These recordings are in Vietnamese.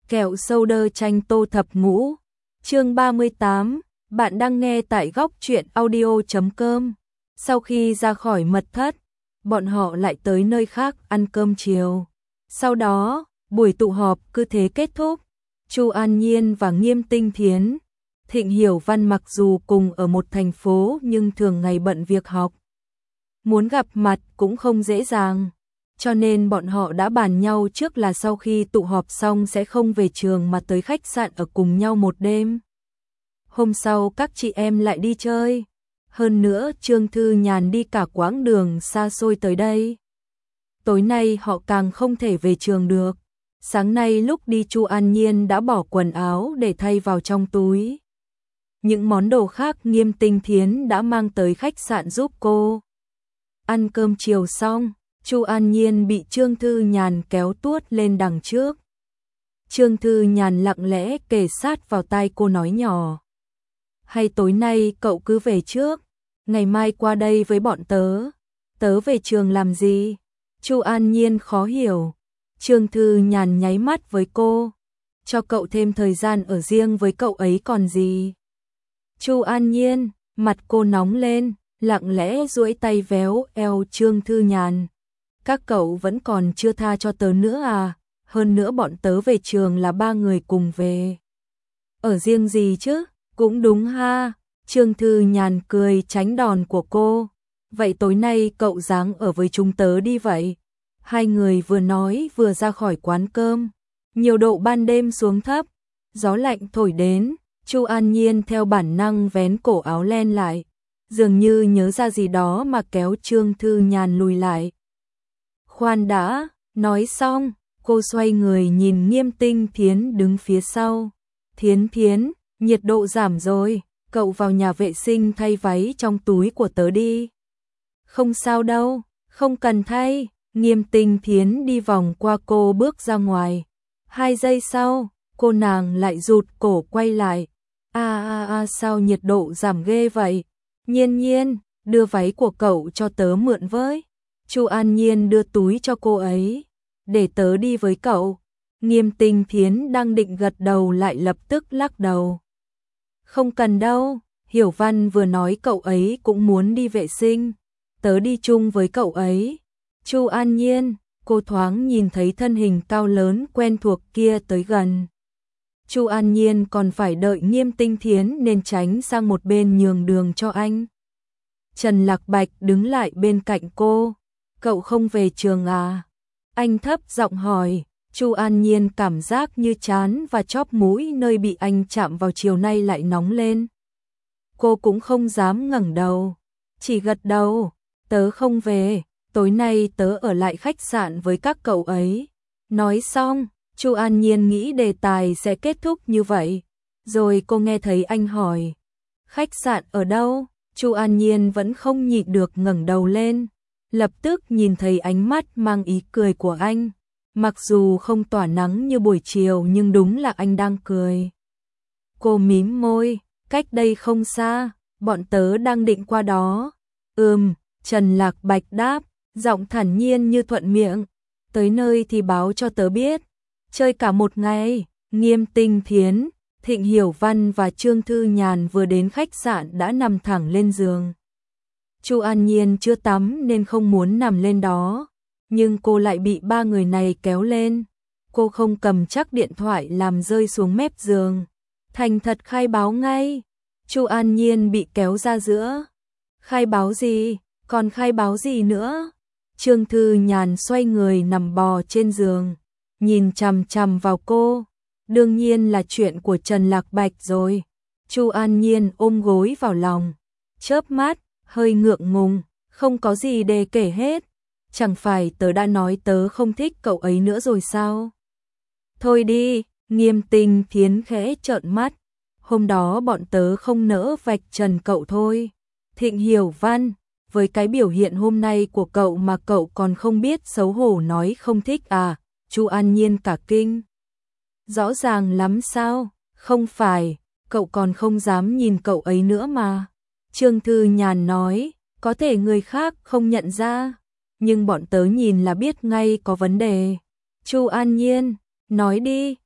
Kẹo sâu đơ chanh tô thập ngũ. Chương 38, bạn đang nghe tại góc truyện audio.com. Sau khi ra khỏi mật thất, bọn họ lại tới nơi khác ăn cơm chiều. Sau đó, buổi tụ họp cứ thế kết thúc. Chu An Nhiên và Nghiêm Tinh Thiến, Thịnh Hiểu Văn mặc dù cùng ở một thành phố nhưng thường ngày bận việc học. Muốn gặp mặt cũng không dễ dàng. Cho nên bọn họ đã bàn nhau trước là sau khi tụ họp xong sẽ không về trường mà tới khách sạn ở cùng nhau một đêm. Hôm sau các chị em lại đi chơi. Hơn nữa Trương Thư Nhàn đi cả quãng đường xa xôi tới đây. Tối nay họ càng không thể về trường được. Sáng nay lúc đi Chu An Nhiên đã bỏ quần áo để thay vào trong túi. Những món đồ khác Nghiêm Tinh Thiến đã mang tới khách sạn giúp cô. Ăn cơm chiều xong, Chu An Nhiên bị Trương Thư Nhàn kéo tuốt lên đằng trước. Trương Thư Nhàn lặng lẽ kề sát vào tai cô nói nhỏ. Hay tối nay cậu cứ về trước, ngày mai qua đây với bọn tớ. Tớ về trường làm gì? Chu An Nhiên khó hiểu. Trương Thư Nhàn nháy mắt với cô. Cho cậu thêm thời gian ở riêng với cậu ấy còn gì. Chu An Nhiên, mặt cô nóng lên, lặng lẽ duỗi tay véo eo Trương Thư Nhàn. Các cậu vẫn còn chưa tha cho tớ nữa à? Hơn nữa bọn tớ về trường là 3 người cùng về. Ở riêng gì chứ? Cũng đúng ha. Trương Thư Nhàn cười tránh đòn của cô. Vậy tối nay cậu ráng ở với chúng tớ đi vậy. Hai người vừa nói vừa ra khỏi quán cơm. Nhiệt độ ban đêm xuống thấp, gió lạnh thổi đến. Chu An Nhiên theo bản năng vén cổ áo len lại, dường như nhớ ra gì đó mà kéo Trương Thư Nhàn lùi lại. Khoan đã, nói xong, cô xoay người nhìn Nghiêm Tinh Thiến đứng phía sau. Thiến Thiến, nhiệt độ giảm rồi, cậu vào nhà vệ sinh thay váy trong túi của tớ đi. Không sao đâu, không cần thay. Nghiêm Tinh Thiến đi vòng qua cô bước ra ngoài. 2 giây sau, cô nàng lại rụt cổ quay lại. Sao nhiệt độ giảm ghê vậy? Nhiên Nhiên, đưa váy của cậu cho tớ mượn với. Chu An Nhiên đưa túi cho cô ấy. Để tớ đi với cậu. Nghiêm Tinh Thiến đang định gật đầu lại lập tức lắc đầu. Không cần đâu, Hiểu Văn vừa nói cậu ấy cũng muốn đi vệ sinh. Tớ đi chung với cậu ấy. Chu An Nhiên, cô thoáng nhìn thấy thân hình cao lớn quen thuộc kia tới gần. Chu An Nhiên còn phải đợi Nghiêm Tinh Thiến nên tránh sang một bên nhường đường cho anh. Trần Lạc Bạch đứng lại bên cạnh cô. Cậu không về trường à? Anh thấp giọng hỏi. Chu An Nhiên cảm giác như trán và chóp mũi nơi bị anh chạm vào chiều nay lại nóng lên. Cô cũng không dám ngẩng đầu, chỉ gật đầu. Tớ không về, tối nay tớ ở lại khách sạn với các cậu ấy. Nói xong, Chu An Nhiên nghĩ đề tài sẽ kết thúc như vậy. Rồi cô nghe thấy anh hỏi. Khách sạn ở đâu? Chu An Nhiên vẫn không nhịn được ngẩng đầu lên. Lập tức nhìn thấy ánh mắt mang ý cười của anh. Mặc dù không tỏa nắng như buổi chiều nhưng đúng là anh đang cười. Cô mím môi. Cách đây không xa, bọn tớ đang định qua đó. Trần Lạc Bạch đáp, giọng thản nhiên như thuận miệng. Tới nơi thì báo cho tớ biết. Chơi cả một ngày. Nghiêm Tinh Thiến, Thịnh Hiểu Văn và Trương Thư Nhàn vừa đến khách sạn đã nằm thẳng lên giường. Chu An Nhiên chưa tắm nên không muốn nằm lên đó, nhưng cô lại bị 3 người này kéo lên. Cô không cầm chắc điện thoại làm rơi xuống mép giường. Thành thật khai báo ngay. Chu An Nhiên bị kéo ra giữa. Khai báo gì? Còn khai báo gì nữa? Trương Thư Nhàn xoay người nằm bò trên giường, nhìn chằm chằm vào cô. Đương nhiên là chuyện của Trần Lạc Bạch rồi. Chu An Nhiên ôm gối vào lòng, chớp mắt, hơi ngượng ngùng. Không có gì để kể hết. Chẳng phải tớ đã nói tớ không thích cậu ấy nữa rồi sao? Thôi đi. Nghiêm Tinh Thiến khẽ trợn mắt. Hôm đó bọn tớ không nỡ vạch trần cậu thôi. Thịnh Hiểu Văn, với cái biểu hiện hôm nay của cậu mà cậu còn không biết xấu hổ nói không thích à? Chu An Nhiên cả kinh. Rõ ràng lắm sao? Không phải, cậu còn không dám nhìn cậu ấy nữa mà. Trương Thư Nhàn nói, có thể người khác không nhận ra, nhưng bọn tớ nhìn là biết ngay có vấn đề. Chu An Nhiên, nói đi.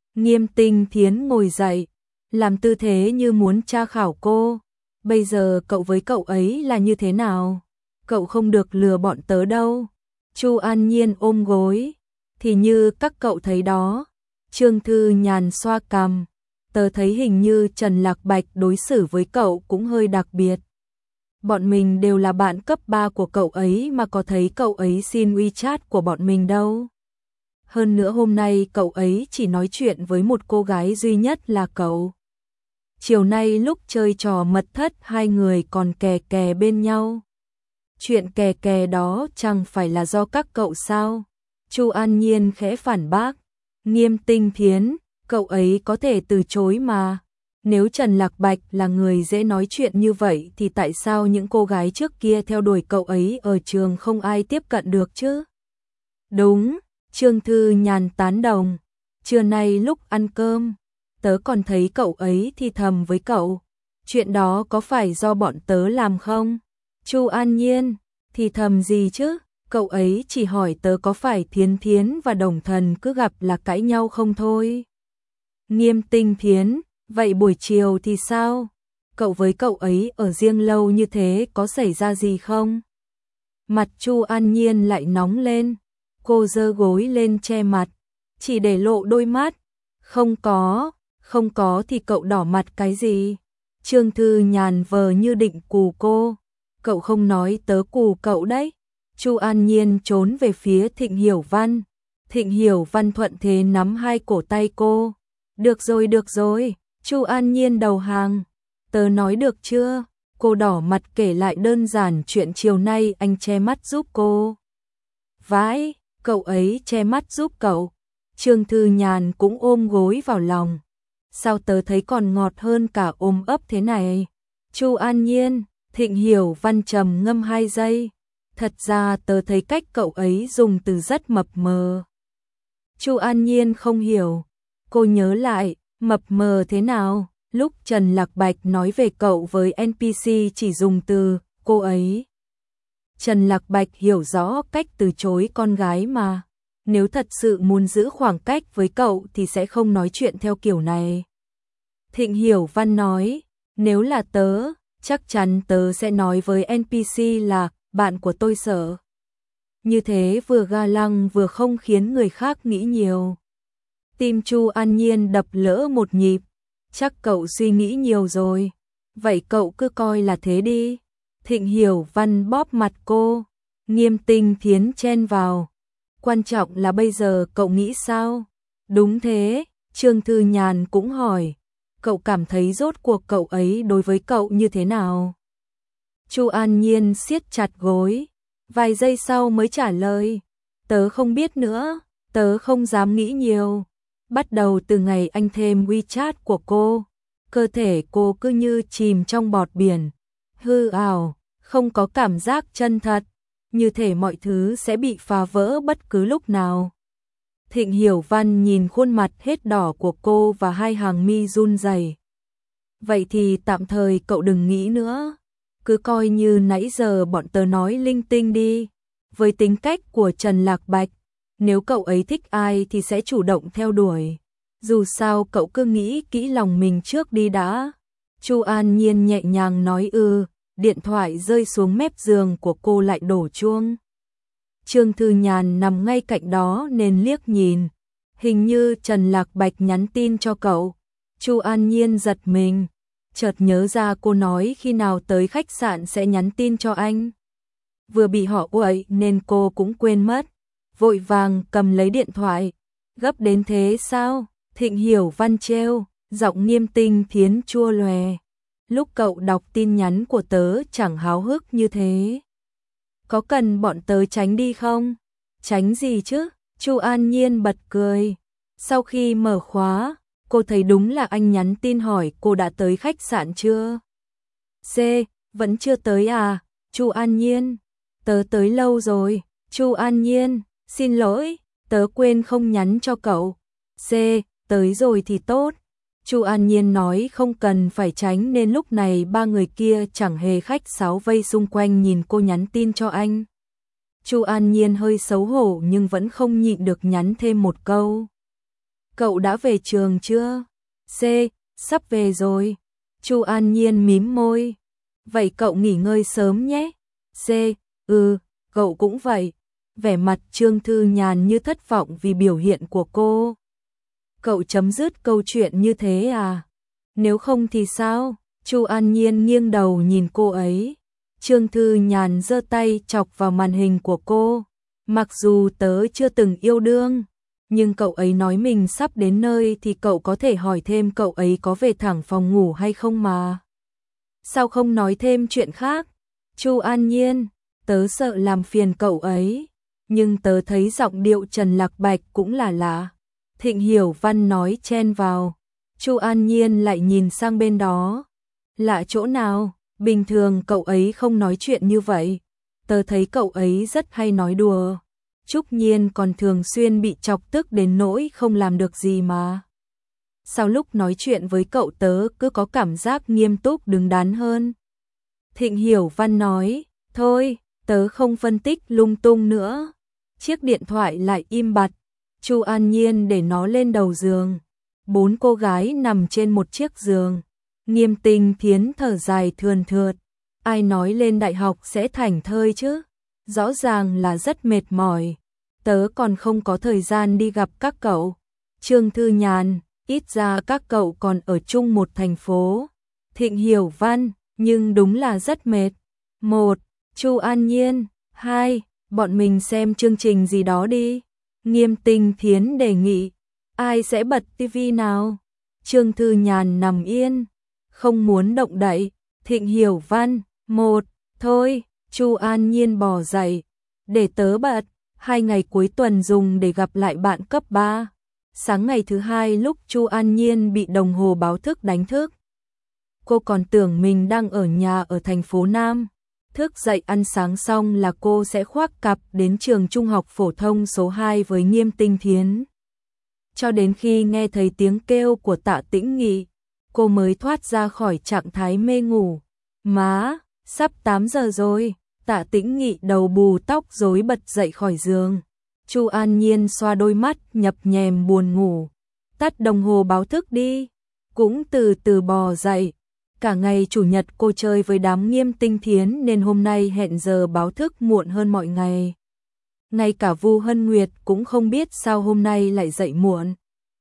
Nghiêm Tinh Thiến ngồi dậy, làm tư thế như muốn tra khảo cô. Bây giờ cậu với cậu ấy là như thế nào? Cậu không được lừa bọn tớ đâu. Chu An Nhiên ôm gối. Thì như các cậu thấy đó. Trương Thư Nhàn xoa cằm. Tớ thấy hình như Trần Lạc Bạch đối xử với cậu cũng hơi đặc biệt. Bọn mình đều là bạn cấp 3 của cậu ấy mà có thấy cậu ấy xin WeChat của bọn mình đâu. Hơn nữa hôm nay cậu ấy chỉ nói chuyện với một cô gái duy nhất là cậu. Chiều nay lúc chơi trò mật thất hai người còn kè kè bên nhau. Chuyện kè kè đó chẳng phải là do các cậu sao? Chu An Nhiên khẽ phản bác. Nghiêm Tinh Thiến, cậu ấy có thể từ chối mà. Nếu Trần Lạc Bạch là người dễ nói chuyện như vậy thì tại sao những cô gái trước kia theo đuổi cậu ấy ở trường không ai tiếp cận được chứ? Đúng, Trương Thư Nhàn tán đồng. Trưa nay lúc ăn cơm, tớ còn thấy cậu ấy thì thầm với cậu. Chuyện đó có phải do bọn tớ làm không? Chu An Nhiên, thì thầm gì chứ? Cậu ấy chỉ hỏi tớ có phải Thiến Thiến và Đồng Thần cứ gặp là cãi nhau không thôi. Nghiêm Tinh Thiến, vậy buổi chiều thì sao? Cậu với cậu ấy ở riêng lâu như thế có xảy ra gì không? Mặt Chu An Nhiên lại nóng lên. Cô giơ gối lên che mặt, chỉ để lộ đôi mắt. Không có thì cậu đỏ mặt cái gì? Trương Thư Nhàn vờ như định cù cô. Cậu không nói tớ cù cậu đấy. Chu An Nhiên trốn về phía Thịnh Hiểu Văn. Thịnh Hiểu Văn thuận thế nắm hai cổ tay cô. Được rồi, Chu An Nhiên đầu hàng. Tớ nói được chưa? Cô đỏ mặt kể lại đơn giản chuyện chiều nay anh che mắt giúp cô. Vãi, cậu ấy che mắt giúp cậu. Trương Thư Nhàn cũng ôm gối vào lòng. Sao tớ thấy còn ngọt hơn cả ôm ấp thế này? Chu An Nhiên, Thịnh Hiểu Văn trầm ngâm 2 giây. Thật ra tớ thấy cách cậu ấy dùng từ rất mập mờ. Chu An Nhiên không hiểu. Cô nhớ lại, mập mờ thế nào? Lúc Trần Lạc Bạch nói về cậu với NPC chỉ dùng từ cô ấy. Trần Lạc Bạch hiểu rõ cách từ chối con gái mà. Nếu thật sự muốn giữ khoảng cách với cậu thì sẽ không nói chuyện theo kiểu này. Thịnh Hiểu Văn nói, nếu là tớ, chắc chắn tớ sẽ nói với NPC là bạn của tôi sợ. Như thế vừa ga lăng vừa không khiến người khác nghĩ nhiều. Tim Chu An Nhiên đập lỡ một nhịp. Chắc cậu suy nghĩ nhiều rồi. Vậy cậu cứ coi là thế đi. Thịnh Hiểu Văn bóp mặt cô. Nghiêm Tinh Thiến chen vào. Quan trọng là bây giờ cậu nghĩ sao? Đúng thế, Trương Thư Nhàn cũng hỏi. Cậu cảm thấy rốt cuộc cậu ấy đối với cậu như thế nào? Chu An Nhiên siết chặt gối. Vài giây sau mới trả lời. Tớ không biết nữa, tớ không dám nghĩ nhiều. Bắt đầu từ ngày anh thêm WeChat của cô, cơ thể cô cứ như chìm trong bọt biển. Hư ảo, không có cảm giác chân thật. Như thể mọi thứ sẽ bị phá vỡ bất cứ lúc nào. Thịnh Hiểu Văn nhìn khuôn mặt hết đỏ của cô và hai hàng mi run rẩy. Vậy thì tạm thời cậu đừng nghĩ nữa. Cứ coi như nãy giờ bọn tớ nói linh tinh đi. Với tính cách của Trần Lạc Bạch, nếu cậu ấy thích ai thì sẽ chủ động theo đuổi. Dù sao cậu cứ nghĩ kỹ lòng mình trước đi đã. Chu An Nhiên nhẹ nhàng nói điện thoại rơi xuống mép giường của cô lại đổ chuông. Trương Thư Nhàn nằm ngay cạnh đó nên liếc nhìn. Hình như Trần Lạc Bạch nhắn tin cho cậu. Chu An Nhiên giật mình. Chợt nhớ ra cô nói khi nào tới khách sạn sẽ nhắn tin cho anh. Vừa bị họ quậy nên cô cũng quên mất. Vội vàng cầm lấy điện thoại. Gấp đến thế sao? Thịnh Hiểu Văn trêu, giọng Nghiêm Tinh Thiến chua lòe. Lúc cậu đọc tin nhắn của tớ chẳng háo hức như thế. Có cần bọn tớ tránh đi không? Tránh gì chứ? Chu An Nhiên bật cười. Sau khi mở khóa, cô thấy đúng là anh nhắn tin hỏi cô đã tới khách sạn chưa? C, vẫn chưa tới à? Chu An Nhiên, tớ tới lâu rồi. Chu An Nhiên, xin lỗi, tớ quên không nhắn cho cậu. C, tới rồi thì tốt. Chu An Nhiên nói không cần phải tránh nên lúc này ba người kia chẳng hề khách sáo vây xung quanh nhìn cô nhắn tin cho anh. Chu An Nhiên hơi xấu hổ nhưng vẫn không nhịn được nhắn thêm một câu. cậu đã về trường chưa? C. Sắp về rồi. Chu An Nhiên mím môi. Vậy cậu nghỉ ngơi sớm nhé. C. Ừ, cậu cũng vậy. Vẻ mặt Trương Thư Nhàn như thất vọng vì biểu hiện của cô. Cậu chấm dứt câu chuyện như thế à? Nếu không thì sao? Chu An Nhiên nghiêng đầu nhìn cô ấy. Trương Thư Nhàn giơ tay chọc vào màn hình của cô. Mặc dù tớ chưa từng yêu đương, nhưng cậu ấy nói mình sắp đến nơi thì cậu có thể hỏi thêm cậu ấy có về thẳng phòng ngủ hay không mà. Sao không nói thêm chuyện khác? Chu An Nhiên, tớ sợ làm phiền cậu ấy, nhưng tớ thấy giọng điệu Trần Lạc Bạch cũng là lạ. Thịnh Hiểu Văn nói chen vào. Chu An Nhiên lại nhìn sang bên đó. Lạ chỗ nào? Bình thường cậu ấy không nói chuyện như vậy. Tớ thấy cậu ấy rất hay nói đùa. Trúc Nhiên còn thường xuyên bị chọc tức đến nỗi không làm được gì mà. Sau lúc nói chuyện với cậu tớ cứ có cảm giác nghiêm túc đứng đắn hơn. Thịnh Hiểu Văn nói, thôi, tớ không phân tích lung tung nữa. Chiếc điện thoại lại im bặt. Chu An Nhiên để nó lên đầu giường. 4 cô gái nằm trên một chiếc giường. Nghiêm Tinh Thiến thở dài thườn thượt. Ai nói lên đại học sẽ thảnh thơi chứ? Rõ ràng là rất mệt mỏi. Tớ còn không có thời gian đi gặp các cậu. Trương Thư Nhàn, ít ra các cậu còn ở chung một thành phố. Thịnh Hiểu Văn, nhưng đúng là rất mệt. 1. Chu An Nhiên. 2. Bọn mình xem chương trình gì đó đi. Nghiêm Tinh Thiến đề nghị. Ai sẽ bật tivi nào? Trương Thư Nhàn nằm yên, không muốn động đậy. Thịnh Hiểu Văn. 1. Thôi, Chu An Nhiên bò dậy. Để tớ bật. 2 ngày cuối tuần dùng để gặp lại bạn cấp 3. Sáng ngày thứ 2 lúc Chu An Nhiên bị đồng hồ báo thức đánh thức. Cô còn tưởng mình đang ở nhà ở thành phố Nam. Thức dậy ăn sáng xong là cô sẽ khoác cặp đến trường trung học phổ thông số 2 với Nghiêm Tinh Thiến. Cho đến khi nghe thấy tiếng kêu của Tạ Tĩnh Nghị, cô mới thoát ra khỏi trạng thái mê ngủ. Má, sắp 8 giờ rồi. Tạ Tĩnh Nghị đầu bù tóc rối bật dậy khỏi giường. Chu An Nhiên xoa đôi mắt nhập nhèm buồn ngủ. Tắt đồng hồ báo thức đi. Cũng từ từ bò dậy. Cả ngày chủ nhật cô chơi với đám Nghiêm Tinh Thiến nên hôm nay hẹn giờ báo thức muộn hơn mọi ngày. Ngay cả Vu Hân Nguyệt cũng không biết sao hôm nay lại dậy muộn.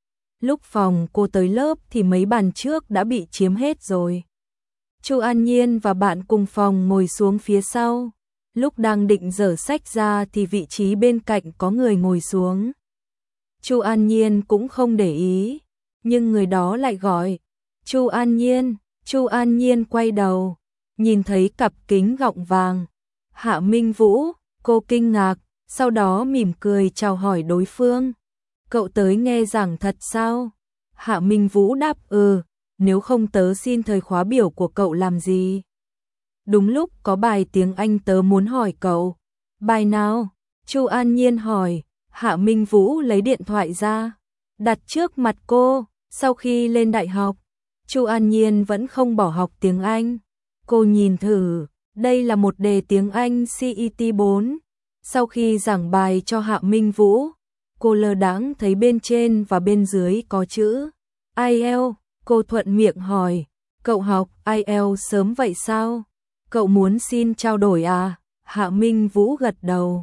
Lúc phòng cô tới lớp thì mấy bàn trước đã bị chiếm hết rồi. Chu An Nhiên và bạn cùng phòng ngồi xuống phía sau. Lúc đang định dở sách ra thì vị trí bên cạnh có người ngồi xuống. Chu An Nhiên cũng không để ý, nhưng người đó lại gọi. Chu An Nhiên. Chu An Nhiên quay đầu, nhìn thấy cặp kính gọng vàng. Hạ Minh Vũ, cô kinh ngạc, sau đó mỉm cười chào hỏi đối phương. Cậu tới nghe giảng thật sao? Hạ Minh Vũ đáp nếu không tớ xin thời khóa biểu của cậu làm gì? Đúng lúc có bài tiếng Anh tớ muốn hỏi cậu. Bài nào? Chu An Nhiên hỏi. Hạ Minh Vũ lấy điện thoại ra, đặt trước mặt cô. Sau khi lên đại học, Chu An Nhiên vẫn không bỏ học tiếng Anh. Cô nhìn thử, đây là một đề tiếng Anh CET 4. Sau khi giảng bài cho Hạ Minh Vũ, cô lơ đãng thấy bên trên và bên dưới có chữ IELTS. Cô thuận miệng hỏi, cậu học IELTS sớm vậy sao? Cậu muốn xin trao đổi à? Hạ Minh Vũ gật đầu.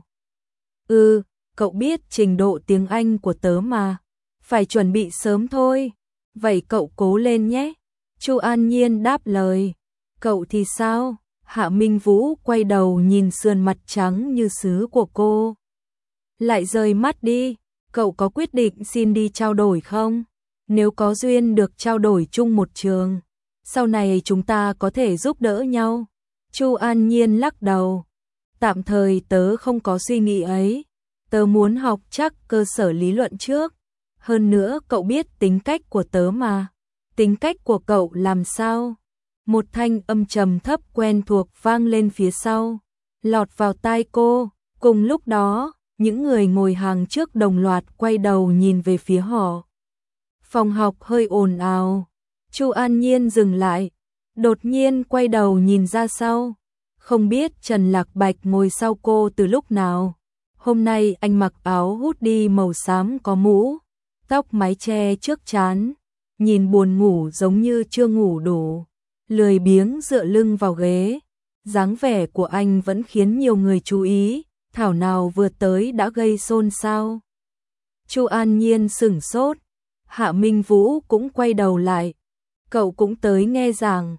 Cậu biết trình độ tiếng Anh của tớ mà. Phải chuẩn bị sớm thôi. Vậy cậu cố lên nhé. Chu An Nhiên đáp lời. Cậu thì sao? Hạ Minh Vũ quay đầu nhìn sườn mặt trắng như sứ của cô. Lại rời mắt đi. Cậu có quyết định xin đi trao đổi không? Nếu có duyên được trao đổi chung một trường, sau này chúng ta có thể giúp đỡ nhau. Chu An Nhiên lắc đầu. Tạm thời tớ không có suy nghĩ ấy. Tớ muốn học chắc cơ sở lý luận trước. Hơn nữa cậu biết tính cách của tớ mà. Tính cách của cậu làm sao? Một thanh âm trầm thấp quen thuộc vang lên phía sau, lọt vào tai cô. Cùng lúc đó, những người ngồi hàng trước đồng loạt quay đầu nhìn về phía họ. Phòng học hơi ồn ào. Chu An Nhiên dừng lại, đột nhiên quay đầu nhìn ra sau. Không biết Trần Lạc Bạch ngồi sau cô từ lúc nào. Hôm nay anh mặc áo hoodie màu xám có mũ, tóc mái che trước trán, nhìn buồn ngủ giống như chưa ngủ đủ, lười biếng dựa lưng vào ghế. Dáng vẻ của anh vẫn khiến nhiều người chú ý, thảo nào vừa tới đã gây xôn xao. Chu An Nhiên sửng sốt, Hạ Minh Vũ cũng quay đầu lại. Cậu cũng tới nghe giảng.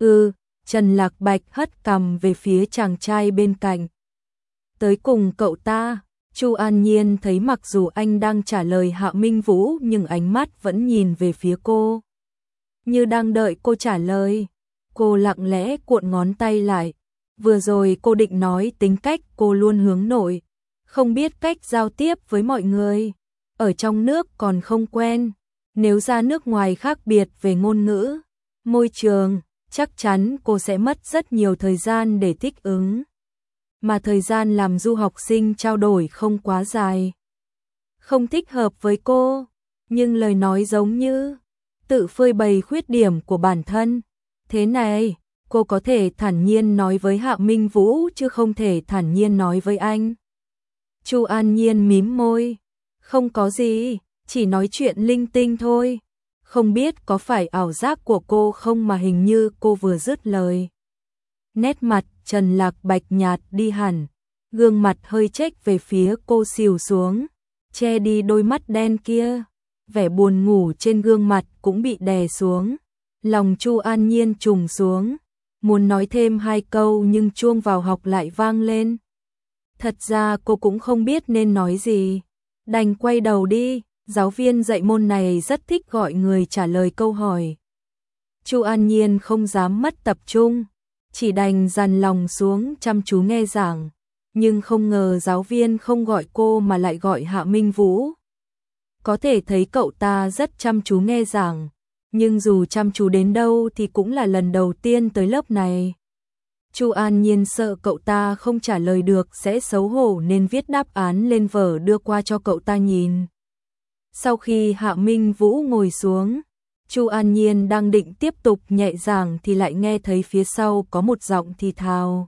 Trần Lạc Bạch hất cằm về phía chàng trai bên cạnh. Tới cùng cậu ta. Chu An Nhiên thấy mặc dù anh đang trả lời Hạ Minh Vũ nhưng ánh mắt vẫn nhìn về phía cô, như đang đợi cô trả lời. Cô lặng lẽ cuộn ngón tay lại. Vừa rồi cô định nói tính cách cô luôn hướng nội, không biết cách giao tiếp với mọi người. Ở trong nước còn không quen, nếu ra nước ngoài khác biệt về ngôn ngữ, môi trường, chắc chắn cô sẽ mất rất nhiều thời gian để thích ứng. Mà thời gian làm du học sinh trao đổi không quá dài, không thích hợp với cô, nhưng lời nói giống như tự phơi bày khuyết điểm của bản thân. Thế này, cô có thể thản nhiên nói với Hạ Minh Vũ chứ không thể thản nhiên nói với anh. Chu An Nhiên mím môi, không có gì, chỉ nói chuyện linh tinh thôi. Không biết có phải ảo giác của cô không mà hình như cô vừa dứt lời. Nét mặt Trần Lạc Bạch nhạt đi hẳn, gương mặt hơi chếch về phía cô xìu xuống, che đi đôi mắt đen kia. Vẻ buồn ngủ trên gương mặt cũng bị đè xuống. Lòng Chu An Nhiên trùng xuống, muốn nói thêm hai câu nhưng chuông vào học lại vang lên. Thật ra cô cũng không biết nên nói gì, đành quay đầu đi. Giáo viên dạy môn này rất thích gọi người trả lời câu hỏi. Chu An Nhiên không dám mất tập trung, chỉ đành dằn lòng xuống chăm chú nghe giảng, nhưng không ngờ giáo viên không gọi cô mà lại gọi Hạ Minh Vũ. Có thể thấy cậu ta rất chăm chú nghe giảng, nhưng dù chăm chú đến đâu thì cũng là lần đầu tiên tới lớp này. Chu An Nhiên sợ cậu ta không trả lời được sẽ xấu hổ nên viết đáp án lên vở đưa qua cho cậu ta nhìn. Sau khi Hạ Minh Vũ ngồi xuống, Chu An Nhiên đang định tiếp tục nhẹ giảng thì lại nghe thấy phía sau có một giọng thì thào.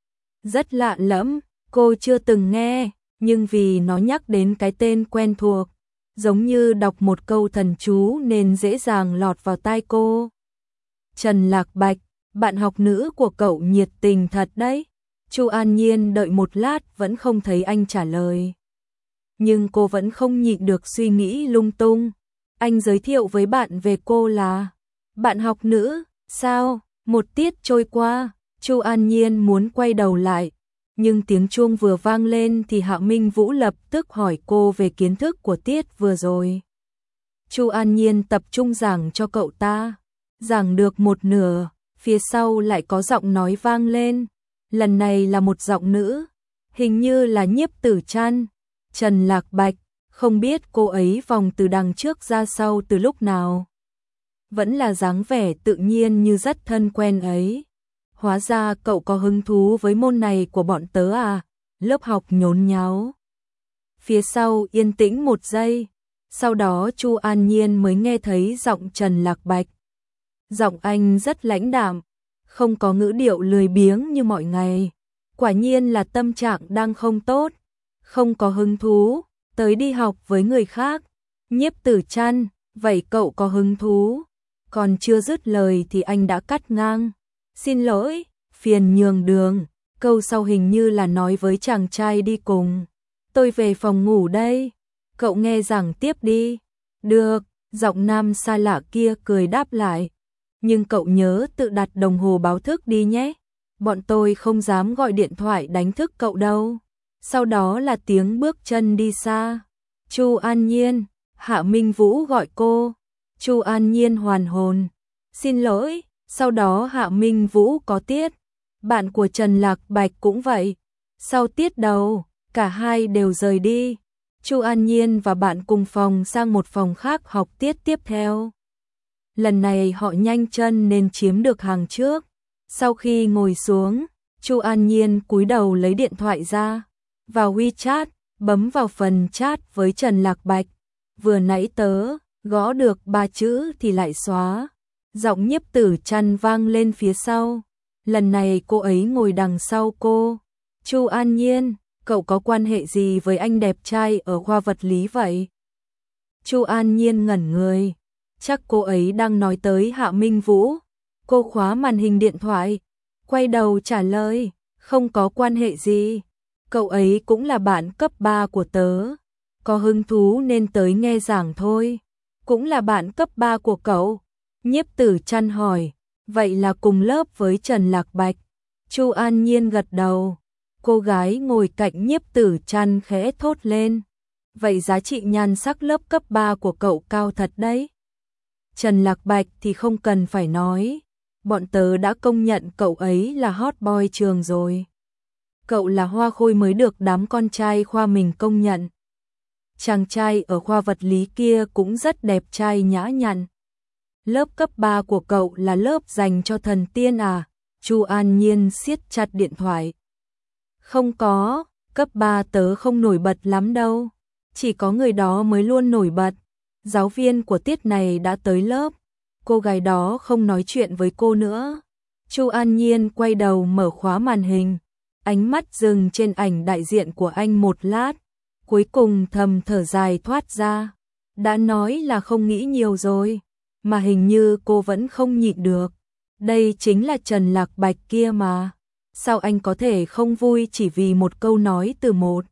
Rất lạ lẫm, cô chưa từng nghe, nhưng vì nó nhắc đến cái tên quen thuộc, giống như đọc một câu thần chú nên dễ dàng lọt vào tai cô. Trần Lạc Bạch, bạn học nữ của cậu nhiệt tình thật đấy. Chu An Nhiên đợi một lát vẫn không thấy anh trả lời. Nhưng cô vẫn không nhịn được suy nghĩ lung tung. Anh giới thiệu với bạn về cô là bạn học nữ, sao? Một tiết trôi qua, Chu An Nhiên muốn quay đầu lại, nhưng tiếng chuông vừa vang lên thì Hạ Minh Vũ lập tức hỏi cô về kiến thức của tiết vừa rồi. Chu An Nhiên tập trung giảng cho cậu ta, giảng được một nửa, phía sau lại có giọng nói vang lên, lần này là một giọng nữ, hình như là Nhiếp Tử Trăn. Trần Lạc Bạch, không biết cô ấy vòng từ đằng trước ra sau từ lúc nào. Vẫn là dáng vẻ tự nhiên như rất thân quen ấy. Hóa ra cậu có hứng thú với môn này của bọn tớ à? Lớp học nhốn nháo. Phía sau yên tĩnh một giây, sau đó Chu An Nhiên mới nghe thấy giọng Trần Lạc Bạch. Giọng anh rất lãnh đạm, không có ngữ điệu lười biếng như mọi ngày. Quả nhiên là tâm trạng đang không tốt, không có hứng thú, tới đi học với người khác. Nhiếp Tử Trăn, vậy cậu có hứng thú? Còn chưa dứt lời thì anh đã cắt ngang. Xin lỗi, phiền nhường đường. Câu sau hình như là nói với chàng trai đi cùng. Tôi về phòng ngủ đây, cậu nghe giảng tiếp đi. Được, giọng nam xa lạ kia cười đáp lại. Nhưng cậu nhớ tự đặt đồng hồ báo thức đi nhé. Bọn tôi không dám gọi điện thoại đánh thức cậu đâu. Sau đó là tiếng bước chân đi xa. Chu An Nhiên, Hạ Minh Vũ gọi cô. Chu An Nhiên hoàn hồn. Xin lỗi, sau đó Hạ Minh Vũ có tiết. Bạn của Trần Lạc Bạch cũng vậy. Sau tiết đầu, cả hai đều rời đi. Chu An Nhiên và bạn cùng phòng sang một phòng khác học tiết tiếp theo. Lần này họ nhanh chân nên chiếm được hàng trước. Sau khi ngồi xuống, Chu An Nhiên cúi đầu lấy điện thoại ra, vào WeChat, bấm vào phần chat với Trần Lạc Bạch. Vừa nãy tớ gõ được 3 chữ thì lại xóa. Giọng Nhiếp Tử Trăn vang lên phía sau. Lần này cô ấy ngồi đằng sau cô. Chu An Nhiên, cậu có quan hệ gì với anh đẹp trai ở khoa vật lý vậy? Chu An Nhiên ngẩn người, chắc cô ấy đang nói tới Hạ Minh Vũ. Cô khóa màn hình điện thoại, quay đầu trả lời, không có quan hệ gì. Cậu ấy cũng là bạn cấp 3 của tớ, có hứng thú nên tới nghe giảng thôi. Cũng là bạn cấp 3 của cậu? Nhiếp Tử Trăn hỏi, vậy là cùng lớp với Trần Lạc Bạch. Chu An Nhiên gật đầu, cô gái ngồi cạnh Nhiếp Tử Trăn khẽ thốt lên. Vậy giá trị nhan sắc lớp cấp 3 của cậu cao thật đấy. Trần Lạc Bạch thì không cần phải nói, bọn tớ đã công nhận cậu ấy là hot boy trường rồi. Cậu là hoa khôi mới được đám con trai khoa mình công nhận. Chàng trai ở khoa vật lý kia cũng rất đẹp trai nhã nhặn. Lớp cấp 3 của cậu là lớp dành cho thần tiên à? Chu An Nhiên siết chặt điện thoại. Không có, cấp 3 tớ không nổi bật lắm đâu. Chỉ có người đó mới luôn nổi bật. Giáo viên của tiết này đã tới lớp. Cô gái đó không nói chuyện với cô nữa. Chu An Nhiên quay đầu mở khóa màn hình. Ánh mắt dừng trên ảnh đại diện của anh một lát. Cuối cùng thầm thở dài thoát ra. Đã nói là không nghĩ nhiều rồi. Mà hình như cô vẫn không nhịn được. Đây chính là Trần Lạc Bạch kia mà. Sao anh có thể không vui chỉ vì một câu nói từ một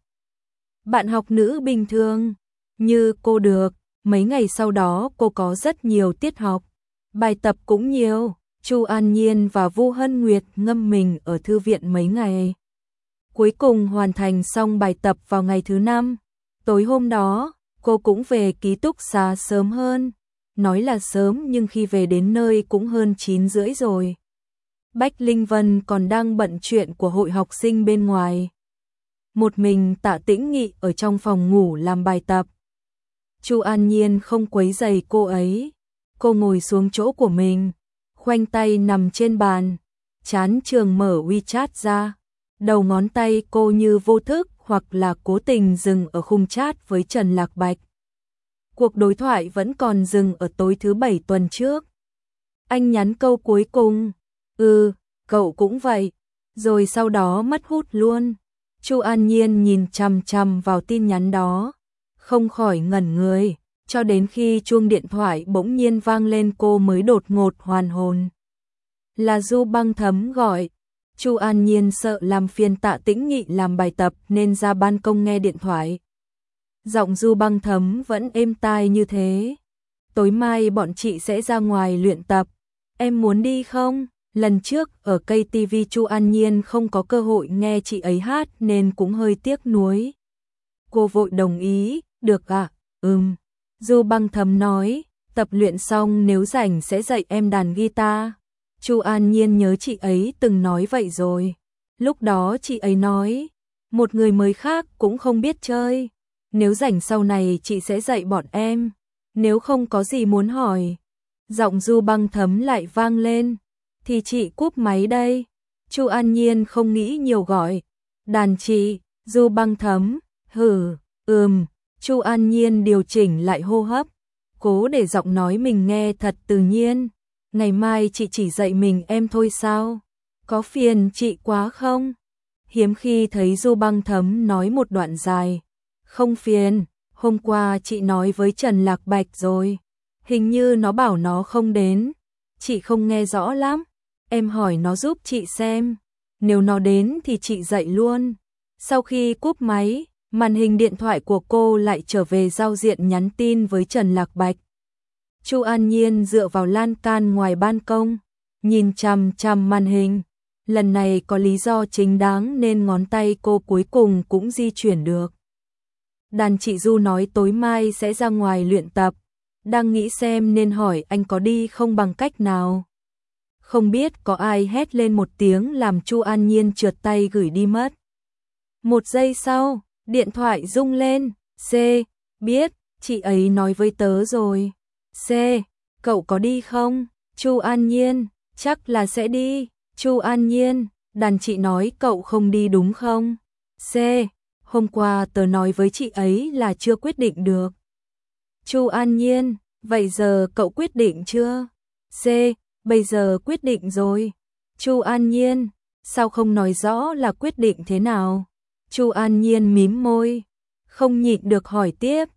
bạn học nữ bình thường như cô được. Mấy ngày sau đó cô có rất nhiều tiết học, bài tập cũng nhiều. Chu An Nhiên và Vu Hân Nguyệt ngâm mình ở thư viện mấy ngày. Cuối cùng hoàn thành xong bài tập vào ngày thứ 5. Tối hôm đó, cô cũng về ký túc xá sớm hơn. Nói là sớm nhưng khi về đến nơi cũng hơn 9:30 rồi. Bách Linh Vân còn đang bận chuyện của hội học sinh bên ngoài. Một mình Tạ Tĩnh Nghị ở trong phòng ngủ làm bài tập. Chu An Nhiên không quấy rầy cô ấy. Cô ngồi xuống chỗ của mình, khoanh tay nằm trên bàn, chán trường mở WeChat ra. Đầu ngón tay cô như vô thức hoặc là cố tình dừng ở khung chat với Trần Lạc Bạch. Cuộc đối thoại vẫn còn dừng ở tối thứ 7 tuần trước. Anh nhắn câu cuối cùng, cậu cũng vậy, rồi sau đó mất hút luôn. Chu An Nhiên nhìn chằm chằm vào tin nhắn đó, không khỏi ngẩn người, cho đến khi chuông điện thoại bỗng nhiên vang lên cô mới đột ngột hoàn hồn. Là Du Băng Thấm gọi. Chu An Nhiên sợ làm phiền Tạ Tĩnh Nghị làm bài tập nên ra ban công nghe điện thoại. Giọng Du Băng Thấm vẫn êm tai như thế. Tối mai bọn chị sẽ ra ngoài luyện tập. Em muốn đi không? Lần trước ở cây TV Chu An Nhiên không có cơ hội nghe chị ấy hát nên cũng hơi tiếc nuối. Cô vội đồng ý, được ạ, Du Băng Thấm nói, tập luyện xong nếu rảnh sẽ dạy em đàn guitar. Chu An Nhiên nhớ chị ấy từng nói vậy rồi. Lúc đó chị ấy nói, một người mới khác cũng không biết chơi. Nếu rảnh sau này chị sẽ dạy bọn em. Nếu không có gì muốn hỏi. Giọng Du Băng Thấm lại vang lên. Thì chị cúp máy đây. Chu An Nhiên không nghĩ nhiều gọi. Đàn chị, Du Băng Thấm, Chu An Nhiên điều chỉnh lại hô hấp. Cố để giọng nói mình nghe thật tự nhiên. Ngày mai chị chỉ dạy mình em thôi sao? Có phiền chị quá không? Hiếm khi thấy Du Băng Thấm nói một đoạn dài. Không phiền, hôm qua chị nói với Trần Lạc Bạch rồi. Hình như nó bảo nó không đến. Chị không nghe rõ lắm. Em hỏi nó giúp chị xem. Nếu nó đến thì chị dạy luôn. Sau khi cúp máy, màn hình điện thoại của cô lại trở về giao diện nhắn tin với Trần Lạc Bạch. Chu An Nhiên dựa vào lan can ngoài ban công, nhìn chằm chằm màn hình. Lần này có lý do chính đáng nên ngón tay cô cuối cùng cũng di chuyển được. Đàn chị Du nói tối mai sẽ ra ngoài luyện tập. Đang nghĩ xem nên hỏi anh có đi không bằng cách nào. Không biết có ai hét lên một tiếng làm Chu An Nhiên trượt tay gửi đi mất. Một giây sau, điện thoại rung lên. C, biết, chị ấy nói với tớ rồi. C, cậu có đi không? Chu An Nhiên, chắc là sẽ đi. Chu An Nhiên, đàn chị nói cậu không đi đúng không? C, hôm qua tớ nói với chị ấy là chưa quyết định được. Chu An Nhiên, vậy giờ cậu quyết định chưa? C, bây giờ quyết định rồi. Chu An Nhiên, sao không nói rõ là quyết định thế nào? Chu An Nhiên mím môi, không nhịn được hỏi tiếp.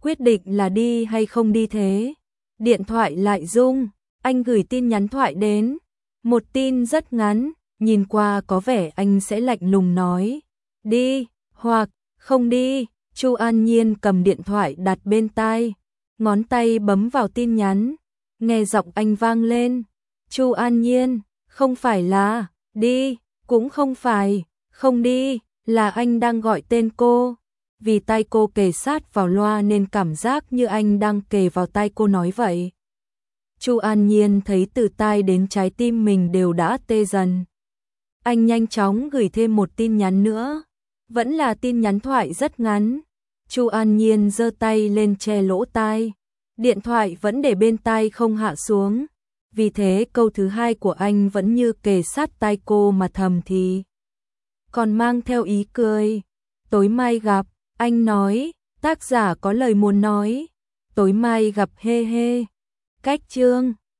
quyết định là đi hay không đi thế? Điện thoại lại rung, anh gửi tin nhắn thoại đến. Một tin rất ngắn, nhìn qua có vẻ anh sẽ lạnh lùng nói. Đi, hoặc, không đi. Chu An Nhiên cầm điện thoại đặt bên tai, ngón tay bấm vào tin nhắn. Nghe giọng anh vang lên. Chu An Nhiên, không phải là, đi, cũng không phải, không đi, là anh đang gọi tên cô. Vì tai cô kề sát vào loa nên cảm giác như anh đang kề vào tai cô nói vậy. Chu An Nhiên thấy từ tai đến trái tim mình đều đã tê dần. Anh nhanh chóng gửi thêm một tin nhắn nữa, vẫn là tin nhắn thoại rất ngắn. Chu An Nhiên giơ tay lên che lỗ tai, điện thoại vẫn để bên tai không hạ xuống. Vì thế câu thứ hai của anh vẫn như kề sát tai cô mà thầm thì. Còn mang theo ý cười. Tối mai gặp, anh nói, tác giả có lời muốn nói. Tối mai gặp he he. Cách chương